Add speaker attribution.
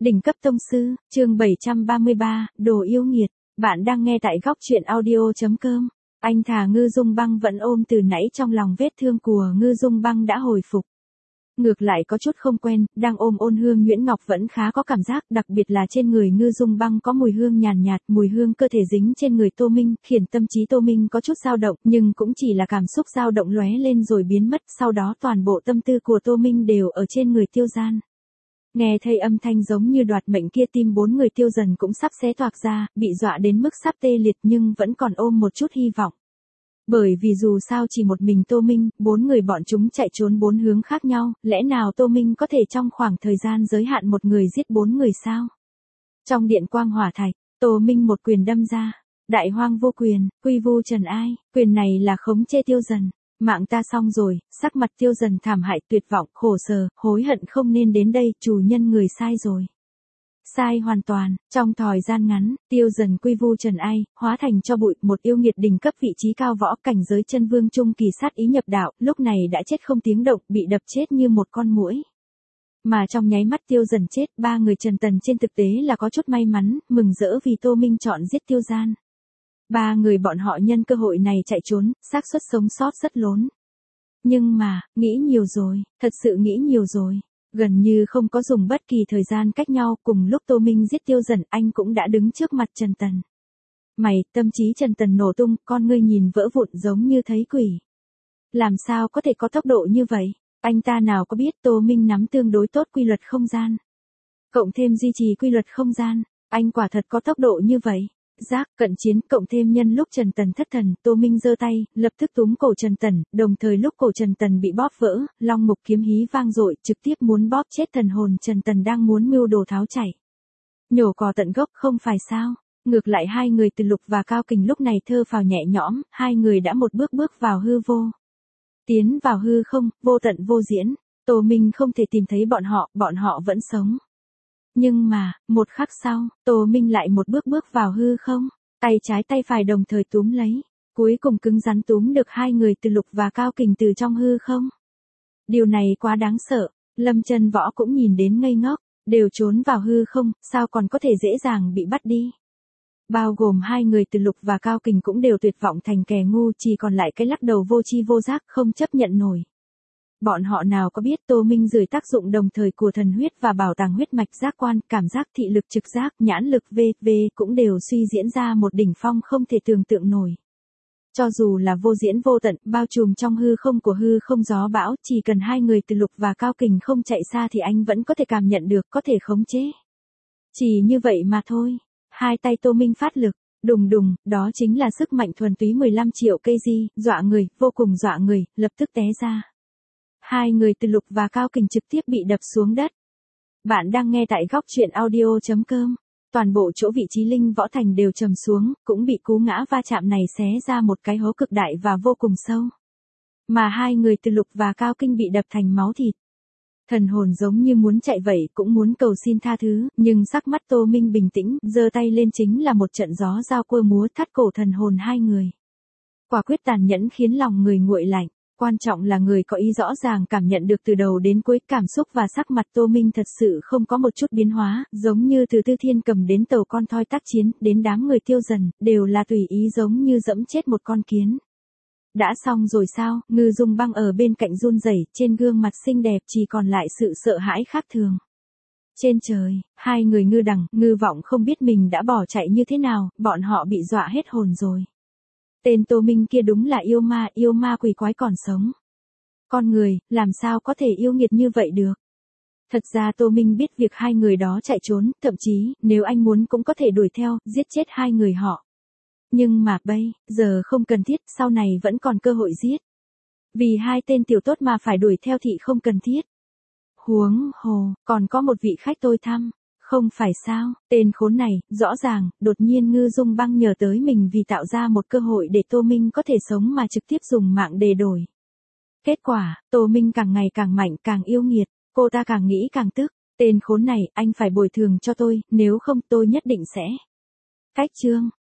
Speaker 1: Đỉnh cấp tông sư, chương 733, đồ yêu nghiệt. Bạn đang nghe tại góc truyện audio.com. Anh thà Ngư Dung Băng vẫn ôm từ nãy trong lòng vết thương của Ngư Dung Băng đã hồi phục. Ngược lại có chút không quen, đang ôm Ôn Hương Nhuyễn Ngọc vẫn khá có cảm giác, đặc biệt là trên người Ngư Dung Băng có mùi hương nhàn nhạt, mùi hương cơ thể dính trên người Tô Minh, khiến tâm trí Tô Minh có chút dao động, nhưng cũng chỉ là cảm xúc dao động lóe lên rồi biến mất, sau đó toàn bộ tâm tư của Tô Minh đều ở trên người Tiêu Gian. Nghe thấy âm thanh giống như đoạt mệnh kia, tim bốn người Tiêu Dần cũng sắp xé toạc ra, bị dọa đến mức sắp tê liệt nhưng vẫn còn ôm một chút hy vọng. Bởi vì dù sao chỉ một mình Tô Minh, bốn người bọn chúng chạy trốn bốn hướng khác nhau, lẽ nào Tô Minh có thể trong khoảng thời gian giới hạn một người giết bốn người sao? Trong điện quang hỏa thạch, Tô Minh một quyền đâm ra, đại hoang vô quyền, quy vu trần ai, quyền này là khống chế Tiêu Dần. Mạng ta xong rồi, sắc mặt Tiêu Dần thảm hại tuyệt vọng, khổ sở, hối hận không nên đến đây, chủ nhân người sai rồi. Sai hoàn toàn, trong thời gian ngắn, Tiêu Dần quy vu trần ai, hóa thành cho bụi, một yêu nghiệt đỉnh cấp vị trí cao võ cảnh giới chân vương trung kỳ sát ý nhập đạo, lúc này đã chết không tiếng động, bị đập chết như một con muỗi. Mà trong nháy mắt Tiêu Dần chết, ba người Trần Tần trên thực tế là có chút may mắn, mừng rỡ vì Tô Minh chọn giết Tiêu Gian. Ba người bọn họ nhân cơ hội này chạy trốn, xác suất sống sót rất lớn. Nhưng mà, nghĩ nhiều rồi, thật sự nghĩ nhiều rồi. Gần như không có dùng bất kỳ thời gian cách nhau, cùng lúc Tô Minh giết Tiêu Dần, anh cũng đã đứng trước mặt Trần Tần. Mày, tâm trí Trần Tần nổ tung, con ngươi nhìn vỡ vụn giống như thấy quỷ. Làm sao có thể có tốc độ như vậy? Anh ta nào có biết Tô Minh nắm tương đối tốt quy luật không gian. Cộng thêm duy trì quy luật không gian, anh quả thật có tốc độ như vậy. Giác, cận chiến, cộng thêm nhân lúc Trần Tần thất thần, Tô Minh giơ tay, lập tức túm cổ Trần Tần, đồng thời lúc cổ Trần Tần bị bóp vỡ, long mục kiếm hí vang dội, trực tiếp muốn bóp chết thần hồn Trần Tần đang muốn mưu đồ tháo chạy. Nhổ cỏ tận gốc không phải sao? Ngược lại hai người Từ Lục và Cao Kình lúc này thơ phào nhẹ nhõm, hai người đã một bước bước vào hư vô. Tiến vào hư không, vô tận vô diễn, Tô Minh không thể tìm thấy bọn họ vẫn sống. Nhưng mà, một khắc sau, Tô Minh lại một bước bước vào hư không, tay trái tay phải đồng thời túm lấy, cuối cùng cứng rắn túm được hai người Từ Lục và Cao Kình từ trong hư không. Điều này quá đáng sợ, Lâm Chân Võ cũng nhìn đến ngây ngốc, đều trốn vào hư không, sao còn có thể dễ dàng bị bắt đi. Bao gồm hai người Từ Lục và Cao Kình cũng đều tuyệt vọng thành kẻ ngu, chỉ còn lại cái lắc đầu vô tri vô giác không chấp nhận nổi. Bọn họ nào có biết Tô Minh dưới tác dụng đồng thời của thần huyết và bảo tàng huyết mạch giác quan, cảm giác thị lực trực giác, nhãn lực v.v. cũng đều suy diễn ra một đỉnh phong không thể tưởng tượng nổi. Cho dù là vô diễn vô tận, bao trùm trong hư không của hư không gió bão, chỉ cần hai người Từ Lục và Cao Kình không chạy xa thì anh vẫn có thể cảm nhận được, có thể khống chế. Chỉ như vậy mà thôi. Hai tay Tô Minh phát lực, đùng đùng, đó chính là sức mạnh thuần túy 15 triệu kg, dọa người, vô cùng dọa người, lập tức té ra. Hai người Từ Lục và Cao Kình trực tiếp bị đập xuống đất. Bạn đang nghe tại góc truyện audio.com. Toàn bộ chỗ vị trí Linh Võ Thành đều trầm xuống, cũng bị cú ngã va chạm này xé ra một cái hố cực đại và vô cùng sâu. Mà hai người Từ Lục và Cao Kình bị đập thành máu thịt. Thần hồn giống như muốn chạy vậy, cũng muốn cầu xin tha thứ, nhưng sắc mắt Tô Minh bình tĩnh, giơ tay lên chính là một trận gió dao quơ múa thắt cổ thần hồn hai người. Quả quyết tàn nhẫn khiến lòng người nguội lạnh. Quan trọng là người có ý rõ ràng cảm nhận được từ đầu đến cuối, cảm xúc và sắc mặt Tô Minh thật sự không có một chút biến hóa, giống như từ Tư Thiên Cầm đến tàu con thoi tác chiến, đến đám người Tiêu Dần, đều là tùy ý giống như dẫm chết một con kiến. Đã xong rồi sao? Ngư Dung Băng ở bên cạnh run rẩy, trên gương mặt xinh đẹp chỉ còn lại sự sợ hãi khác thường. Trên trời, hai người Ngư Đằng, Ngư Vọng không biết mình đã bỏ chạy như thế nào, bọn họ bị dọa hết hồn rồi. Tên Tô Minh kia đúng là yêu ma quỷ quái còn sống. Con người, làm sao có thể yêu nghiệt như vậy được? Thật ra Tô Minh biết việc hai người đó chạy trốn, thậm chí, nếu anh muốn cũng có thể đuổi theo, giết chết hai người họ. Nhưng mà bây giờ không cần thiết, sau này vẫn còn cơ hội giết. Vì hai tên tiểu tốt mà phải đuổi theo thì không cần thiết. Huống hồ, còn có một vị khách tôi thăm. Không phải sao, tên khốn này, rõ ràng, đột nhiên Ngư Dung Băng nhờ tới mình vì tạo ra một cơ hội để Tô Minh có thể sống mà trực tiếp dùng mạng để đổi. Kết quả, Tô Minh càng ngày càng mạnh, càng yêu nghiệt, cô ta càng nghĩ càng tức, tên khốn này, anh phải bồi thường cho tôi, nếu không tôi nhất định sẽ. Cách chương.